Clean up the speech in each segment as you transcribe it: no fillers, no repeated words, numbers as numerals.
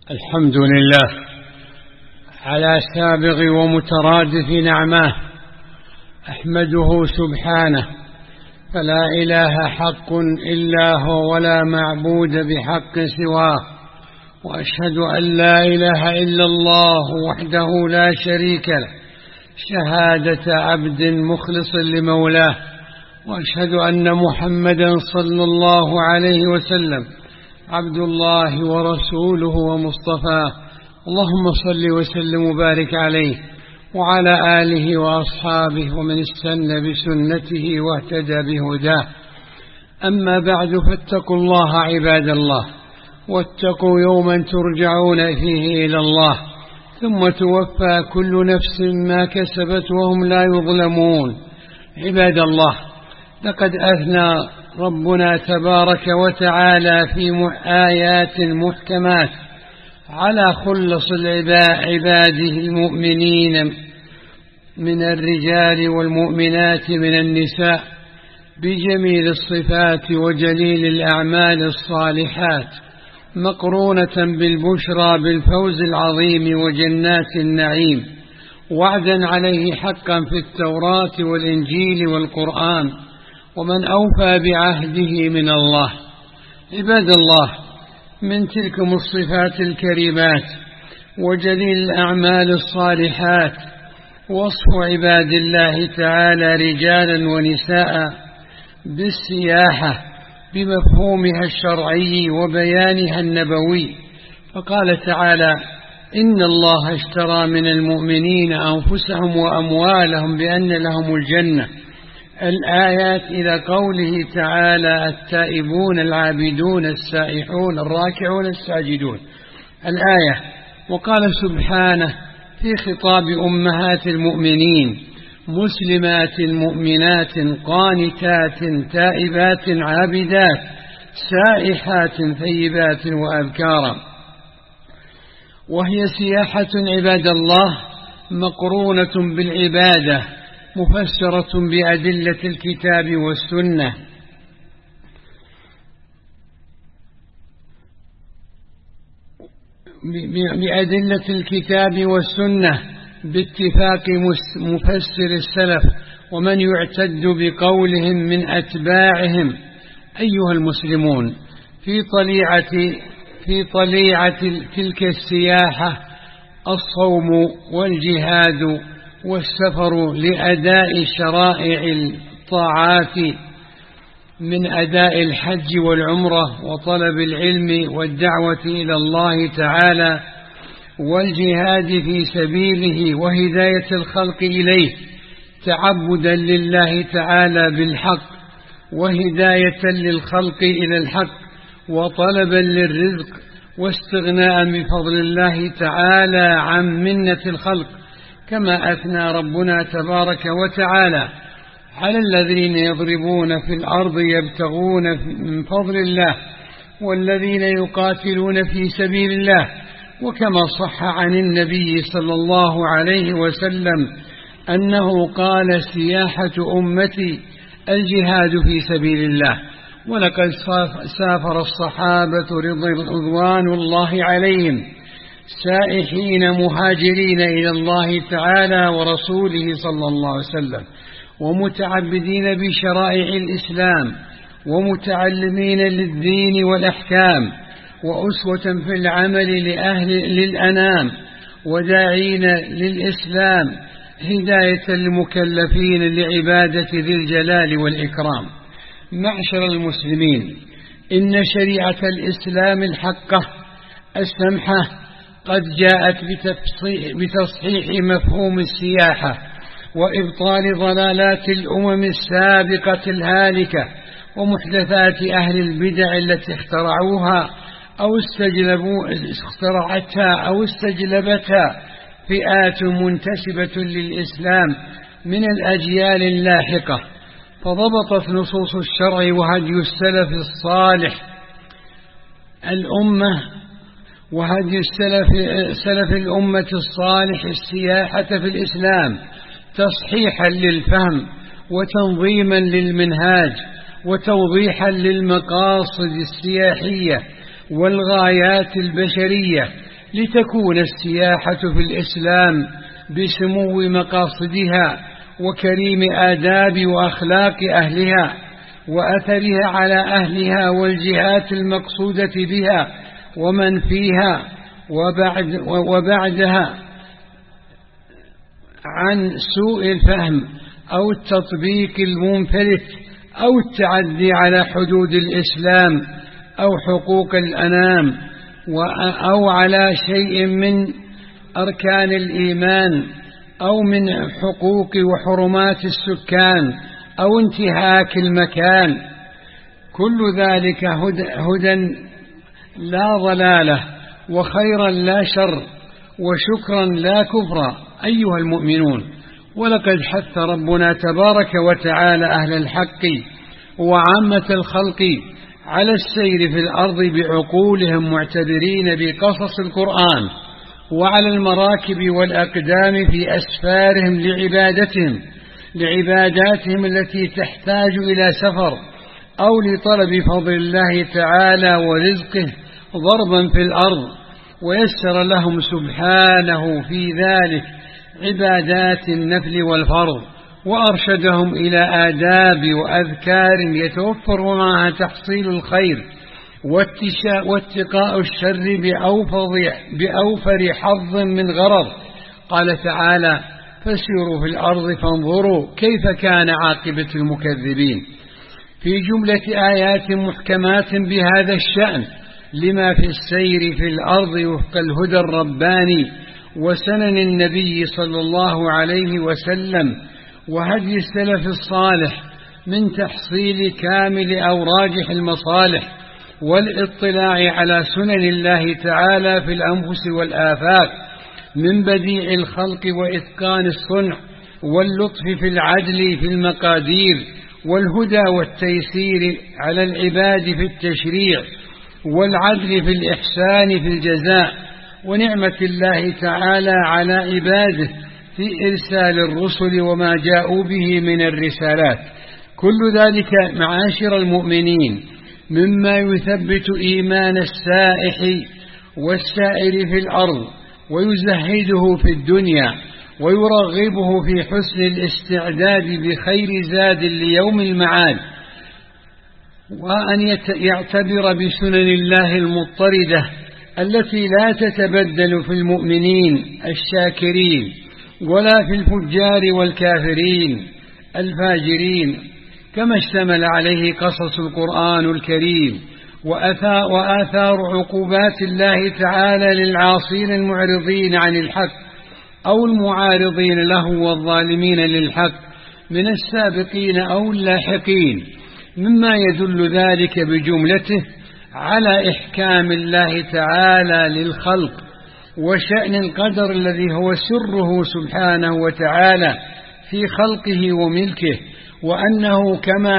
الحمد لله على سابغ ومترادف نعماه، أحمده سبحانه، فلا إله حق إلا هو ولا معبود بحق سواه، وأشهد أن لا إله إلا الله وحده لا شريك له شهادة عبد مخلص لمولاه، وأشهد أن محمدا صلى الله عليه وسلم عبد الله ورسوله ومصطفاه، اللهم صل وسلم وبارك عليه وعلى آله وأصحابه ومن استنى بسنته واهتدى بهداه. أما بعد، فاتقوا الله عباد الله، واتقوا يوما ترجعون فيه إلى الله، ثم توفى كل نفس ما كسبت وهم لا يظلمون. عباد الله، لقد أثنى ربنا تبارك وتعالى في آيات محكمات على خلص عباده المؤمنين من الرجال والمؤمنات من النساء بجميل الصفات وجليل الأعمال الصالحات، مقرونة بالبشرى بالفوز العظيم وجنات النعيم، وعدا عليه حقا في التوراة والإنجيل والقرآن، ومن أوفى بعهده من الله. عباد الله، من تلكم الصفات الكريمات وجليل الأعمال الصالحات وصف عباد الله تعالى رجالا ونساء بالسياحة بمفهومها الشرعي وبيانها النبوي، فقال تعالى: إن الله اشترى من المؤمنين أنفسهم وأموالهم بأن لهم الجنة، الآيات إلى قوله تعالى: التائبون العابدون السائحون الراكعون الساجدون، الآية. وقال سبحانه في خطاب أمهات المؤمنين: مسلمات مؤمنات قانتات تائبات عابدات سائحات ثيبات وأبكارا. وهي سياحة عباد الله مقرونة بالعبادة، مفسرة بأدلة الكتاب والسنة، بأدلة الكتاب والسنة باتفاق مفسر السلف ومن يعتد بقولهم من أتباعهم. أيها المسلمون، في طليعة تلك السياحة الصوم والجهاد والسفر لأداء شرائع الطاعات من أداء الحج والعمرة وطلب العلم والدعوة إلى الله تعالى والجهاد في سبيله وهداية الخلق إليه، تعبدا لله تعالى بالحق وهداية للخلق إلى الحق وطلبا للرزق واستغناء بفضل الله تعالى عن منة الخلق، كما أثنى ربنا تبارك وتعالى على الذين يضربون في الأرض يبتغون من فضل الله والذين يقاتلون في سبيل الله، وكما صح عن النبي صلى الله عليه وسلم أنه قال: سياحة أمتي الجهاد في سبيل الله. ولقد سافر الصحابة رضوان الله عليهم سائحين مهاجرين إلى الله تعالى ورسوله صلى الله عليه وسلم، ومتعبدين بشرائع الإسلام ومتعلمين للدين والأحكام، وأسوة في العمل للأنام، وداعين للإسلام هداية المكلفين لعبادة ذي الجلال والإكرام. معشر المسلمين، إن شريعة الإسلام الحقة السمحة قد جاءت بتصحيح مفهوم السياحة وإبطال ضلالات الأمم السابقة الهالكة ومحدثات أهل البدع التي اخترعتها أو استجلبتها فئات منتسبة للإسلام من الأجيال اللاحقة، فضبطت نصوص الشرع وهدي السلف الصالح وهدي سلف الأمة الصالح السياحة في الإسلام تصحيحا للفهم وتنظيما للمنهاج وتوضيحا للمقاصد السياحية والغايات البشرية لتكون السياحة في الإسلام بسمو مقاصدها وكريم آداب وأخلاق أهلها وأثرها على أهلها والجهات المقصودة بها ومن فيها وبعدها عن سوء الفهم أو التطبيق المنفلت أو التعدي على حدود الإسلام أو حقوق الأنام أو على شيء من أركان الإيمان أو من حقوق وحرمات السكان أو انتهاك المكان. كل ذلك هدى لا ضلالة وخيرا لا شر وشكرا لا كفرا أيها المؤمنون. ولقد حث ربنا تبارك وتعالى أهل الحق وعامة الخلق على السير في الأرض بعقولهم معتبرين بقصص القرآن وعلى المراكب والأقدام في أسفارهم لعباداتهم التي تحتاج إلى سفر أو لطلب فضل الله تعالى ورزقه ضربا في الأرض، ويسر لهم سبحانه في ذلك عبادات النفل والفرض، وأرشدهم إلى آداب وأذكار يتوفر معها تحصيل الخير واتقاء الشر بأوفر حظ من غرض. قال تعالى: فسيروا في الأرض فانظروا كيف كان عاقبة المكذبين. في جملة آيات محكمات بهذا الشأن لما في السير في الأرض وفق الهدى الرباني وسنن النبي صلى الله عليه وسلم وهدي السلف الصالح من تحصيل كامل أو راجح المصالح والاطلاع على سنن الله تعالى في الأنفس والآفاق من بديع الخلق وإتقان الصنع واللطف في العدل في المقادير والهدى والتيسير على العباد في التشريع والعدل في الإحسان في الجزاء ونعمة الله تعالى على عباده في إرسال الرسل وما جاءوا به من الرسالات. كل ذلك معاشر المؤمنين مما يثبت إيمان السائح والسائر في الأرض ويزهده في الدنيا ويرغبه في حسن الاستعداد بخير زاد ليوم المعاد، وأن يعتبر بسنن الله المضطردة التي لا تتبدل في المؤمنين الشاكرين ولا في الفجار والكافرين الفاجرين، كما اشتمل عليه قصص القرآن الكريم وآثار عقوبات الله تعالى للعاصين المعرضين عن الحق أو المعارضين له والظالمين للحق من السابقين أو اللاحقين، مما يدل ذلك بجملته على إحكام الله تعالى للخلق وشأن القدر الذي هو سره سبحانه وتعالى في خلقه وملكه، وأنه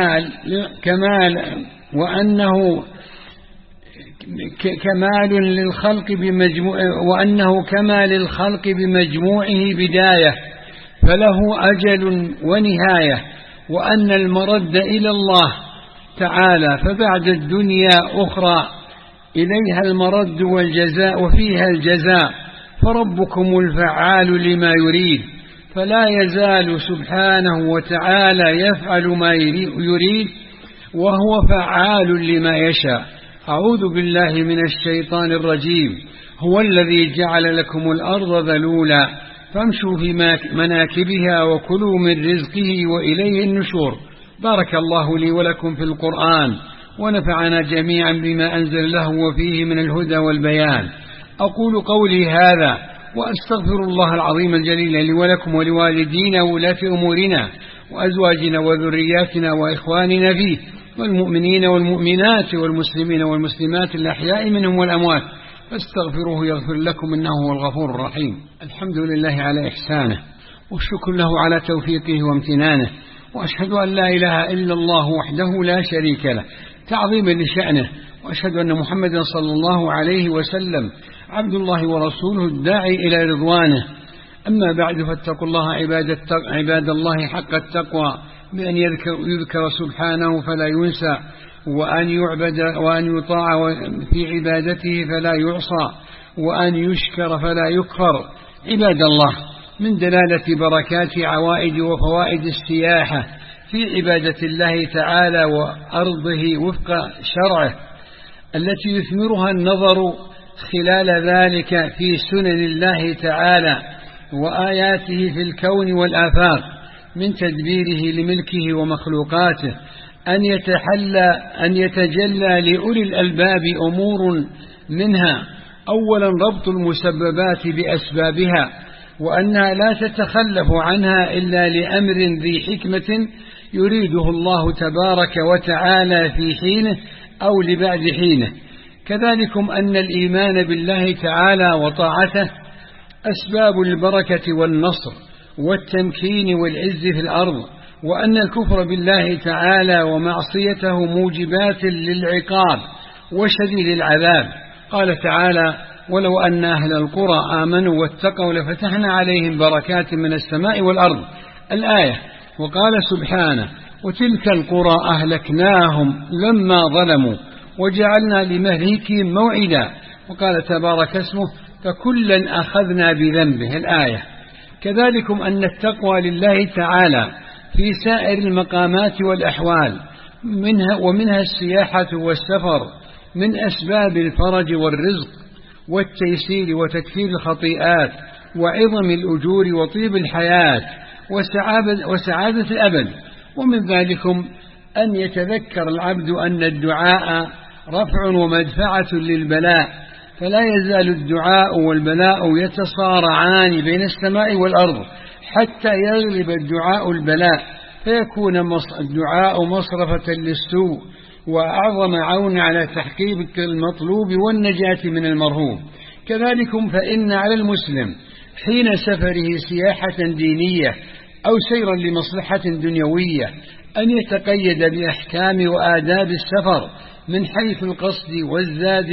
كمال للخلق بمجموعه بداية فله أجل ونهاية، وأن المرد إلى الله تعالى فبعد الدنيا أخرى إليها المرد والجزاء وفيها الجزاء، فربكم الفعال لما يريد، فلا يزال سبحانه وتعالى يفعل ما يريد وهو فعال لما يشاء. أعوذ بالله من الشيطان الرجيم. هو الذي جعل لكم الأرض ذلولا فامشوا في مناكبها وكلوا من رزقه وإليه النشور. بارك الله لي ولكم في القرآن ونفعنا جميعا بما أنزل له وفيه من الهدى والبيان. أقول قولي هذا وأستغفر الله العظيم الجليل لي ولكم ولوالدينا وولاة أمورنا وأزواجنا وذرياتنا وإخواننا فيه والمؤمنين والمؤمنات والمسلمين والمسلمات الأحياء منهم والأموات فاستغفروه يغفر لكم إنه هو الغفور الرحيم. الحمد لله على إحسانه والشكر له على توفيقه وامتنانه، وأشهد أن لا إله إلا الله وحده لا شريك له تعظيما لشأنه، وأشهد أن محمدا صلى الله عليه وسلم عبد الله ورسوله الداعي إلى رضوانه. أما بعد فاتقوا الله عباد الله حق التقوى بأن يذكر سبحانه فلا ينسى، وأن يعبد وأن يطاع في عبادته فلا يعصى، وأن يشكر فلا يكفر. عباد الله، من دلالة بركات عوائد وفوائد السياحة في عبادة الله تعالى وأرضه وفق شرعه التي يثمرها النظر خلال ذلك في سنن الله تعالى وآياته في الكون والآفاق من تدبيره لملكه ومخلوقاته أن يتجلى لأولي الألباب أمور منها: أولا ربط المسببات بأسبابها، وأنها لا تتخلف عنها إلا لأمر ذي حكمة يريده الله تبارك وتعالى في حينه أو لبعد حينه. كذلكم أن الإيمان بالله تعالى وطاعته أسباب البركة والنصر والتمكين والعز في الأرض، وأن الكفر بالله تعالى ومعصيته موجبات للعقاب وشديد العذاب. قال تعالى: ولو أن أهل القرى آمنوا واتقوا لفتحنا عليهم بركات من السماء والأرض، الآية. وقال سبحانه: وتلك القرى أهلكناهم لما ظلموا وجعلنا لمهلكهم موعدا. وقال تبارك اسمه: فكلا أخذنا بذنبه، الآية. كذلكم أن التقوى لله تعالى في سائر المقامات والأحوال ومنها السياحة والسفر من أسباب الفرج والرزق والتيسير وتكفير الخطيئات وعظم الأجور وطيب الحياة وسعادة الأبد. ومن ذلكم أن يتذكر العبد أن الدعاء رفع ومدفعة للبلاء، فلا يزال الدعاء والبلاء يتصارعان بين السماء والأرض حتى يغلب الدعاء البلاء، فيكون الدعاء مصرفة للسوء وأعظم عون على تحقيق المطلوب والنجاة من المرهوب. كذلكم فإن على المسلم حين سفره سياحة دينية أو سيرا لمصلحة دنيوية أن يتقيد بأحكام وآداب السفر من حيث القصد والزاد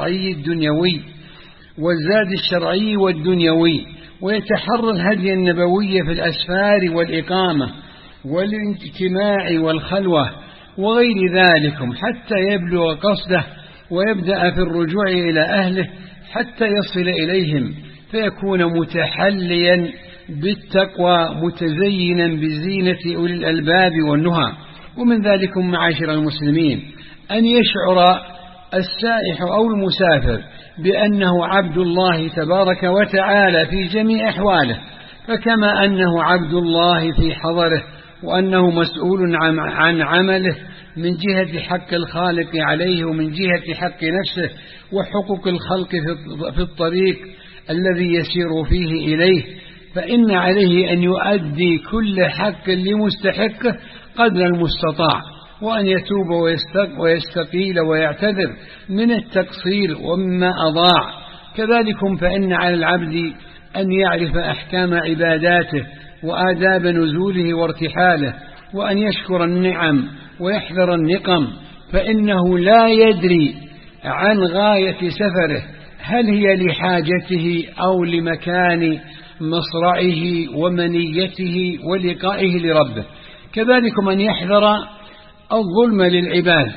الشرعي والدنيوي، ويتحرى الهدي النبوي في الأسفار والإقامة والاجتماع والخلوة وغير ذلك حتى يبلغ قصده ويبدأ في الرجوع إلى أهله حتى يصل إليهم، فيكون متحليا بالتقوى متزينا بزينة أولي الألباب والنهى. ومن ذلك معاشر المسلمين أن يشعر السائح أو المسافر بأنه عبد الله تبارك وتعالى في جميع أحواله، فكما أنه عبد الله في حضره وأنه مسؤول عن عمله من جهة حق الخالق عليه ومن جهة حق نفسه وحقوق الخلق في الطريق الذي يسير فيه إليه، فإن عليه أن يؤدي كل حق لمستحقه قدر المستطاع، وأن يتوب ويستقيل ويعتذر من التقصير ومما أضاع. كذلك فإن على العبد أن يعرف أحكام عباداته وآداب نزوله وارتحاله، وأن يشكر النعم ويحذر النقم، فإنه لا يدري عن غاية سفره هل هي لحاجته أو لمكان مصرعه ومنيته ولقائه لربه. كذلك من يحذر الظلم للعباد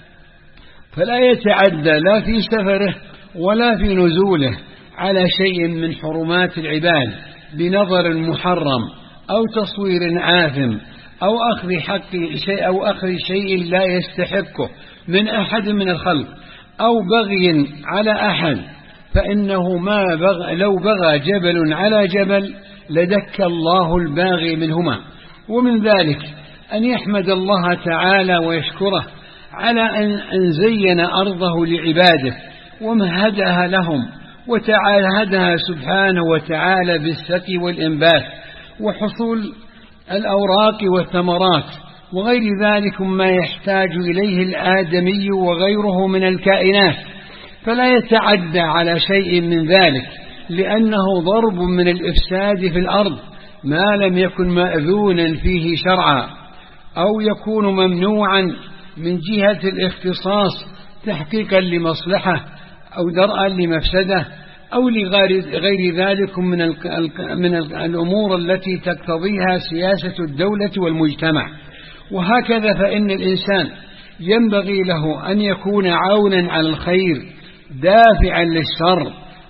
فلا يتعدى لا في سفره ولا في نزوله على شيء من حرمات العباد بنظر محرم أو تصوير آثم أو أخذ شيء لا يستحقه من أحد من الخلق أو بغي على أحد، فإنه لو بغى جبل على جبل لدك الله الباغي منهما. ومن ذلك أن يحمد الله تعالى ويشكره على أن زين أرضه لعباده ومهدها لهم وتعاهدها سبحانه وتعالى بالسقي والإنبات وحصول الأوراق والثمرات وغير ذلك ما يحتاج إليه الآدمي وغيره من الكائنات، فلا يتعدى على شيء من ذلك لأنه ضرب من الإفساد في الأرض ما لم يكن مأذونا فيه شرعا أو يكون ممنوعا من جهة الاختصاص تحقيقا لمصلحة أو درءا لمفسدة أو لغير ذلك من الأمور التي تقتضيها سياسة الدولة والمجتمع. وهكذا فإن الإنسان ينبغي له أن يكون عونا على الخير دافعا للشر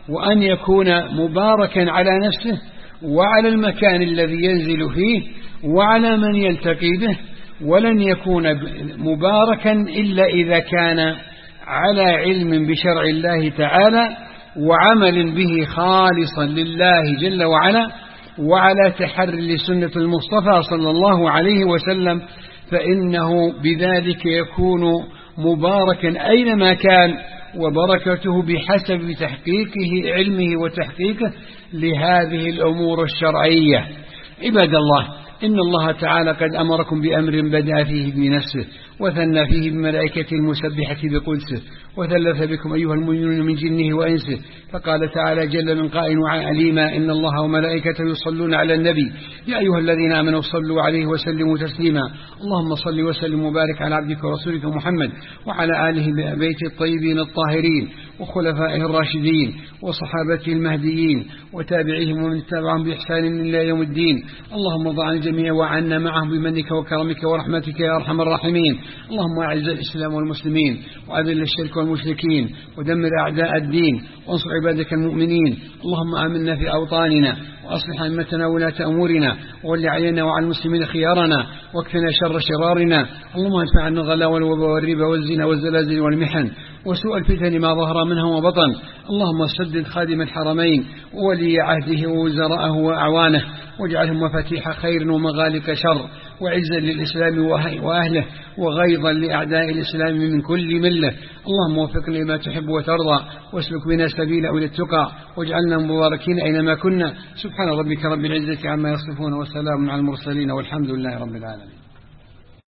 وأن يكون مباركا على نفسه وعلى المكان الذي ينزل فيه وعلى من يلتقي به، ولن يكون مباركا إلا إذا كان على علم بشرع الله تعالى وعمل به خالصا لله جل وعلا، وعلى تحري لسنة المصطفى صلى الله عليه وسلم، فإنه بذلك يكون مباركا أينما كان، وبركته بحسب تحقيقه علمه وتحقيقه لهذه الأمور الشرعية. عباد الله، إن الله تعالى قد أمركم بأمر بدأ فيه بنفسه وثنى فيه بملائكة المسبحة بقدسه، وثلث بكم أيها المؤمنون من جنه وإنسه، فقال تعالى جل من قائل عليما إن الله وملائكته يصلون على النبي يا أيها الذين آمنوا صلوا عليه وسلموا تسليما. اللهم صل وسلم وبارك على عبدك ورسولك محمد وعلى آله بيت الطيبين الطاهرين وخلفائه الراشدين وصحابته المهديين وتابعيهم ومن تبعهم بإحسان إلى يوم الدين. اللهم ارض عن الجميع وعنا معهم بمنك وكرمك ورحمتك يا أرحم الراحمين. اللهم أعز الإسلام والمسلمين وأذل الشرك والمشركين ودمر أعداء الدين وانصر عبادك المؤمنين. اللهم آمنا في أوطاننا وأصلح أئمتنا ولاة أمورنا وول علينا وعلى المسلمين خيارنا واكفنا شر شرارنا. اللهم ادفع عنا الغلا والوبا والربا والزنا والزلازل والمحن وسوء الفتن ما ظهر منها وبطن. اللهم سدد خادم الحرمين وولي عهده ووزراءه وأعوانه واجعلهم مفاتيح خير ومغالق شر وعزا للإسلام وأهله وغيظا لأعداء الإسلام من كل ملة. اللهم وفقنا لما تحب وترضى واسلك بنا سبيل أولي التقى واجعلنا مباركين أينما كنا. سبحان ربك رب العزة عما يصفون وسلام على المرسلين والحمد لله رب العالمين.